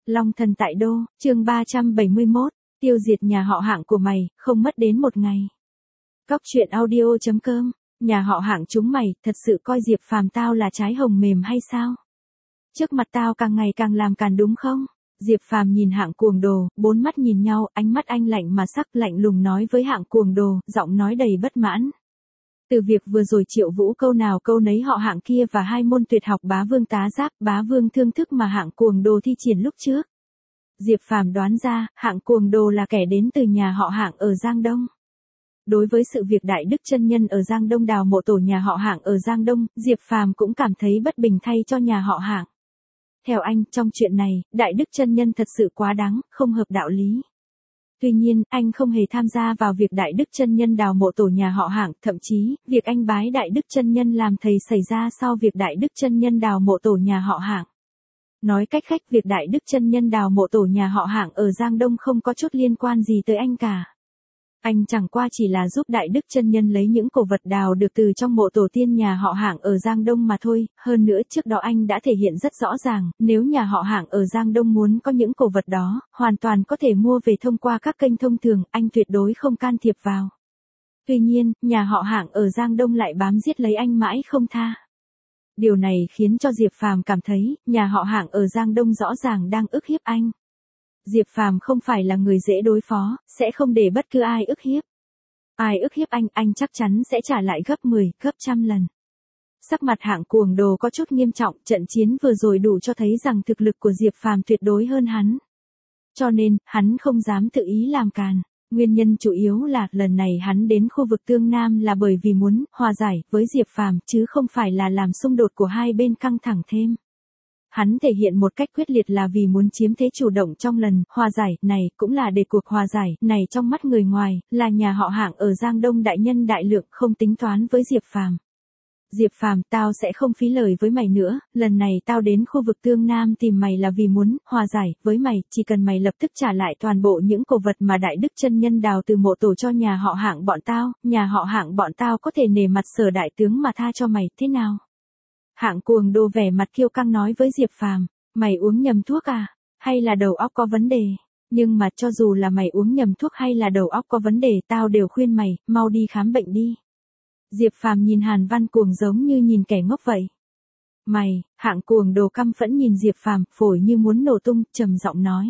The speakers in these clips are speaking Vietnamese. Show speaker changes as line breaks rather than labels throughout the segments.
Long thần tại đô, chương 371, tiêu diệt nhà họ Hạng của mày, không mất đến một ngày. Cóc truyện audio.com, nhà họ Hạng chúng mày, thật sự coi Diệp Phàm tao là trái hồng mềm hay sao? Trước mặt tao càng ngày càng làm càn đúng không? Diệp Phàm nhìn Hạng Cuồng Đồ, bốn mắt nhìn nhau, ánh mắt anh lạnh mà sắc, lạnh lùng nói với Hạng Cuồng Đồ, giọng nói đầy bất mãn. Từ việc vừa rồi Triệu Vũ câu nào câu nấy họ Hạng kia và hai môn tuyệt học bá vương tá giáp, bá vương thương thức mà Hạng Cuồng Đồ thi triển lúc trước. Diệp Phàm đoán ra, Hạng Cuồng Đồ là kẻ đến từ nhà họ Hạng ở Giang Đông. Đối với sự việc Đại Đức chân nhân ở Giang Đông đào mộ tổ nhà họ Hạng ở Giang Đông, Diệp Phàm cũng cảm thấy bất bình thay cho nhà họ Hạng. Theo anh, trong chuyện này, Đại Đức chân nhân thật sự quá đáng, không hợp đạo lý. Tuy nhiên, anh không hề tham gia vào việc Đại Đức chân nhân đào mộ tổ nhà họ Hạng, thậm chí, việc anh bái Đại Đức chân nhân làm thầy xảy ra sau việc Đại Đức chân nhân đào mộ tổ nhà họ Hạng. Nói cách khác, việc Đại Đức chân nhân đào mộ tổ nhà họ Hạng ở Giang Đông không có chút liên quan gì tới anh cả. Anh chẳng qua chỉ là giúp Đại Đức chân nhân lấy những cổ vật đào được từ trong mộ tổ tiên nhà họ Hạng ở Giang Đông mà thôi, hơn nữa trước đó anh đã thể hiện rất rõ ràng, nếu nhà họ Hạng ở Giang Đông muốn có những cổ vật đó, hoàn toàn có thể mua về thông qua các kênh thông thường, anh tuyệt đối không can thiệp vào. Tuy nhiên, nhà họ Hạng ở Giang Đông lại bám giết lấy anh mãi không tha. Điều này khiến cho Diệp Phàm cảm thấy, nhà họ Hạng ở Giang Đông rõ ràng đang ức hiếp anh. Diệp Phàm không phải là người dễ đối phó, sẽ không để bất cứ ai ức hiếp. Ai ức hiếp anh chắc chắn sẽ trả lại gấp 10, gấp trăm lần. Sắc mặt Hạng Cuồng Đồ có chút nghiêm trọng, trận chiến vừa rồi đủ cho thấy rằng thực lực của Diệp Phàm tuyệt đối hơn hắn. Cho nên, hắn không dám tự ý làm càn. Nguyên nhân chủ yếu là, lần này hắn đến khu vực Tương Nam là bởi vì muốn hòa giải với Diệp Phàm, chứ không phải là làm xung đột của hai bên căng thẳng thêm. Hắn thể hiện một cách quyết liệt là vì muốn chiếm thế chủ động trong lần hòa giải này, cũng là để cuộc hòa giải này trong mắt người ngoài, là nhà họ Hạng ở Giang Đông đại nhân đại lượng không tính toán với Diệp Phàm. Diệp Phàm, tao sẽ không phí lời với mày nữa, lần này tao đến khu vực Tương Nam tìm mày là vì muốn hòa giải với mày, chỉ cần mày lập tức trả lại toàn bộ những cổ vật mà Đại Đức chân nhân đào từ mộ tổ cho nhà họ Hạng bọn tao, nhà họ Hạng bọn tao có thể nể mặt Sở đại tướng mà tha cho mày, thế nào? Hạng Cuồng Đồ vẻ mặt kiêu căng nói với Diệp Phàm, mày uống nhầm thuốc à? Hay là đầu óc có vấn đề? Nhưng mà cho dù là mày uống nhầm thuốc hay là đầu óc có vấn đề, tao đều khuyên mày, mau đi khám bệnh đi. Diệp Phàm nhìn Hàn Văn Cuồng giống như nhìn kẻ ngốc vậy. Mày, Hạng Cuồng Đồ căm phẫn nhìn Diệp Phàm, phổi như muốn nổ tung, trầm giọng nói.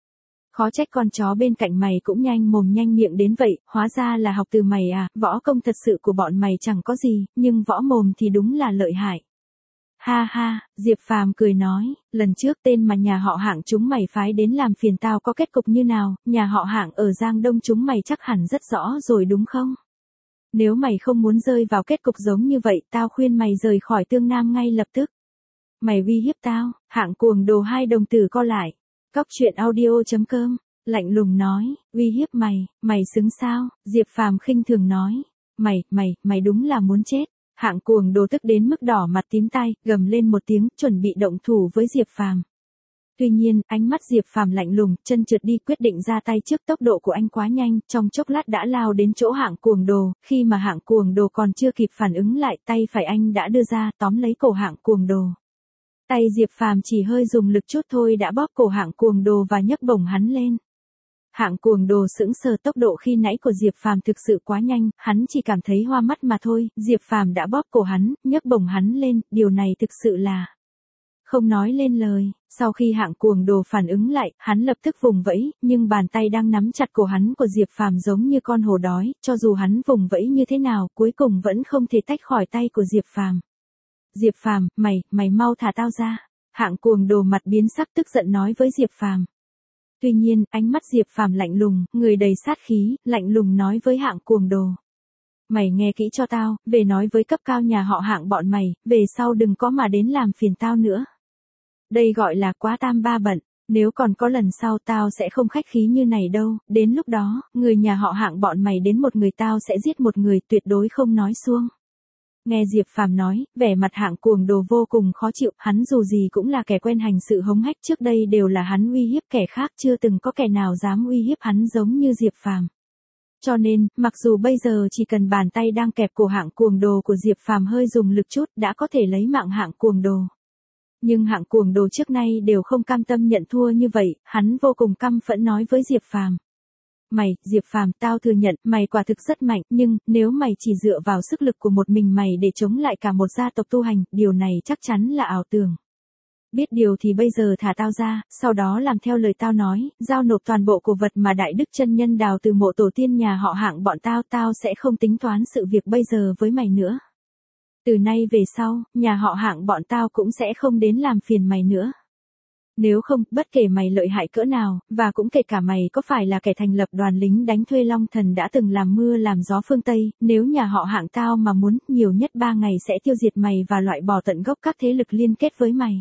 Khó trách con chó bên cạnh mày cũng nhanh mồm nhanh miệng đến vậy, hóa ra là học từ mày à, võ công thật sự của bọn mày chẳng có gì, nhưng võ mồm thì đúng là lợi hại. Ha ha, Diệp Phàm cười nói, lần trước tên mà nhà họ Hạng chúng mày phái đến làm phiền tao có kết cục như nào, nhà họ Hạng ở Giang Đông chúng mày chắc hẳn rất rõ rồi đúng không? Nếu mày không muốn rơi vào kết cục giống như vậy, tao khuyên mày rời khỏi Tương Nam ngay lập tức. Mày uy hiếp tao, Hạng Cuồng Đồ hai đồng tử co lại. Cóc truyện audio.com, lạnh lùng nói, uy hiếp mày xứng sao? Diệp Phàm khinh thường nói, mày đúng là muốn chết. Hạng Cuồng Đồ tức đến mức đỏ mặt tím tai, gầm lên một tiếng, chuẩn bị động thủ với Diệp Phàm. Tuy nhiên, ánh mắt Diệp Phàm lạnh lùng, chân trượt đi, quyết định ra tay trước, tốc độ của anh quá nhanh, trong chốc lát đã lao đến chỗ Hạng Cuồng Đồ, khi mà Hạng Cuồng Đồ còn chưa kịp phản ứng lại, tay phải anh đã đưa ra, tóm lấy cổ Hạng Cuồng Đồ. Tay Diệp Phàm chỉ hơi dùng lực chút thôi đã bóp cổ Hạng Cuồng Đồ và nhấc bổng hắn lên. Hạng Cuồng Đồ sững sờ, tốc độ khi nãy của Diệp Phàm thực sự quá nhanh, hắn chỉ cảm thấy hoa mắt mà thôi, Diệp Phàm đã bóp cổ hắn, nhấc bổng hắn lên, điều này thực sự là không nói lên lời. Sau khi Hạng Cuồng Đồ phản ứng lại, hắn lập tức vùng vẫy, nhưng bàn tay đang nắm chặt cổ hắn của Diệp Phàm giống như con hổ đói, cho dù hắn vùng vẫy như thế nào, cuối cùng vẫn không thể tách khỏi tay của Diệp Phàm. Diệp Phàm, mày mau thả tao ra. Hạng Cuồng Đồ mặt biến sắc tức giận nói với Diệp Phàm. Tuy nhiên, ánh mắt Diệp Phàm lạnh lùng, người đầy sát khí, lạnh lùng nói với Hạng Cuồng Đồ. Mày nghe kỹ cho tao, về nói với cấp cao nhà họ Hạng bọn mày, về sau đừng có mà đến làm phiền tao nữa. Đây gọi là quá tam ba bận, nếu còn có lần sau tao sẽ không khách khí như này đâu, đến lúc đó, người nhà họ Hạng bọn mày đến một người tao sẽ giết một người, tuyệt đối không nói suông. Nghe Diệp Phàm nói, vẻ mặt Hạng Cuồng Đồ vô cùng khó chịu, hắn dù gì cũng là kẻ quen hành sự hống hách, trước đây đều là hắn uy hiếp kẻ khác, chưa từng có kẻ nào dám uy hiếp hắn giống như Diệp Phàm. Cho nên, mặc dù bây giờ chỉ cần bàn tay đang kẹp cổ Hạng Cuồng Đồ của Diệp Phàm hơi dùng lực chút, đã có thể lấy mạng Hạng Cuồng Đồ. Nhưng hạng cuồng đồ trước nay đều không cam tâm nhận thua như vậy, hắn vô cùng căm phẫn nói với Diệp Phàm. Mày, Diệp Phàm, tao thừa nhận, mày quả thực rất mạnh, nhưng, nếu mày chỉ dựa vào sức lực của một mình mày để chống lại cả một gia tộc tu hành, điều này chắc chắn là ảo tưởng. Biết điều thì bây giờ thả tao ra, sau đó làm theo lời tao nói, giao nộp toàn bộ cổ vật mà Đại Đức chân nhân đào từ mộ tổ tiên nhà họ Hạng bọn tao, tao sẽ không tính toán sự việc bây giờ với mày nữa. Từ nay về sau, nhà họ Hạng bọn tao cũng sẽ không đến làm phiền mày nữa. Nếu không, bất kể mày lợi hại cỡ nào, và cũng kể cả mày có phải là kẻ thành lập đoàn lính đánh thuê Long Thần đã từng làm mưa làm gió phương Tây, nếu nhà họ Hạng tao mà muốn, nhiều nhất 3 ngày sẽ tiêu diệt mày và loại bỏ tận gốc các thế lực liên kết với mày.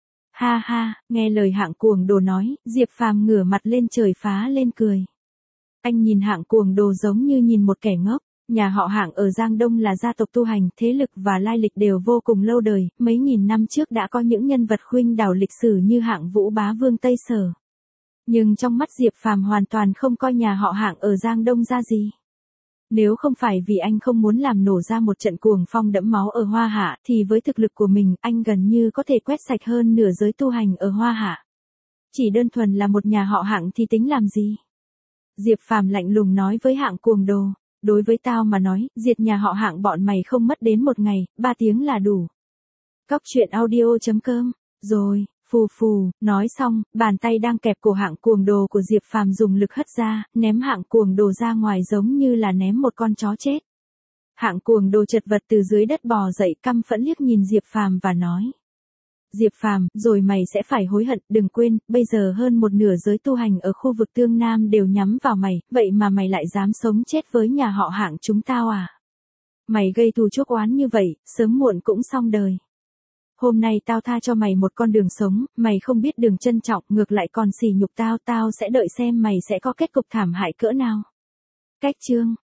Ha ha, nghe lời Hạng cuồng đồ nói, Diệp Phàm ngửa mặt lên trời phá lên cười. Anh nhìn Hạng cuồng đồ giống như nhìn một kẻ ngốc. Nhà họ Hạng ở Giang Đông là gia tộc tu hành, thế lực và lai lịch đều vô cùng lâu đời, mấy nghìn năm trước đã có những nhân vật khuynh đảo lịch sử như Hạng Vũ Bá Vương Tây Sở. Nhưng trong mắt Diệp Phàm hoàn toàn không coi nhà họ Hạng ở Giang Đông ra gì. Nếu không phải vì anh không muốn làm nổ ra một trận cuồng phong đẫm máu ở Hoa Hạ, thì với thực lực của mình, anh gần như có thể quét sạch hơn nửa giới tu hành ở Hoa Hạ. Chỉ đơn thuần là một nhà họ Hạng thì tính làm gì? Diệp Phàm lạnh lùng nói với Hạng cuồng đồ. Đối với tao mà nói, diệt nhà họ Hạng bọn mày không mất đến 1 ngày, 3 tiếng là đủ. Cóc truyện audio.com. Rồi, phù phù, nói xong, bàn tay đang kẹp cổ Hạng cuồng đồ của Diệp Phàm dùng lực hất ra, ném Hạng cuồng đồ ra ngoài giống như là ném một con chó chết. Hạng cuồng đồ chật vật từ dưới đất bò dậy, căm phẫn liếc nhìn Diệp Phàm và nói. Diệp Phàm, rồi mày sẽ phải hối hận, đừng quên, bây giờ hơn một nửa giới tu hành ở khu vực Tương Nam đều nhắm vào mày, vậy mà mày lại dám sống chết với nhà họ Hạng chúng tao à? Mày gây thù chuốc oán như vậy, sớm muộn cũng xong đời. Hôm nay tao tha cho mày một con đường sống, mày không biết đường trân trọng, ngược lại còn sỉ nhục tao, tao sẽ đợi xem mày sẽ có kết cục thảm hại cỡ nào. Cách chương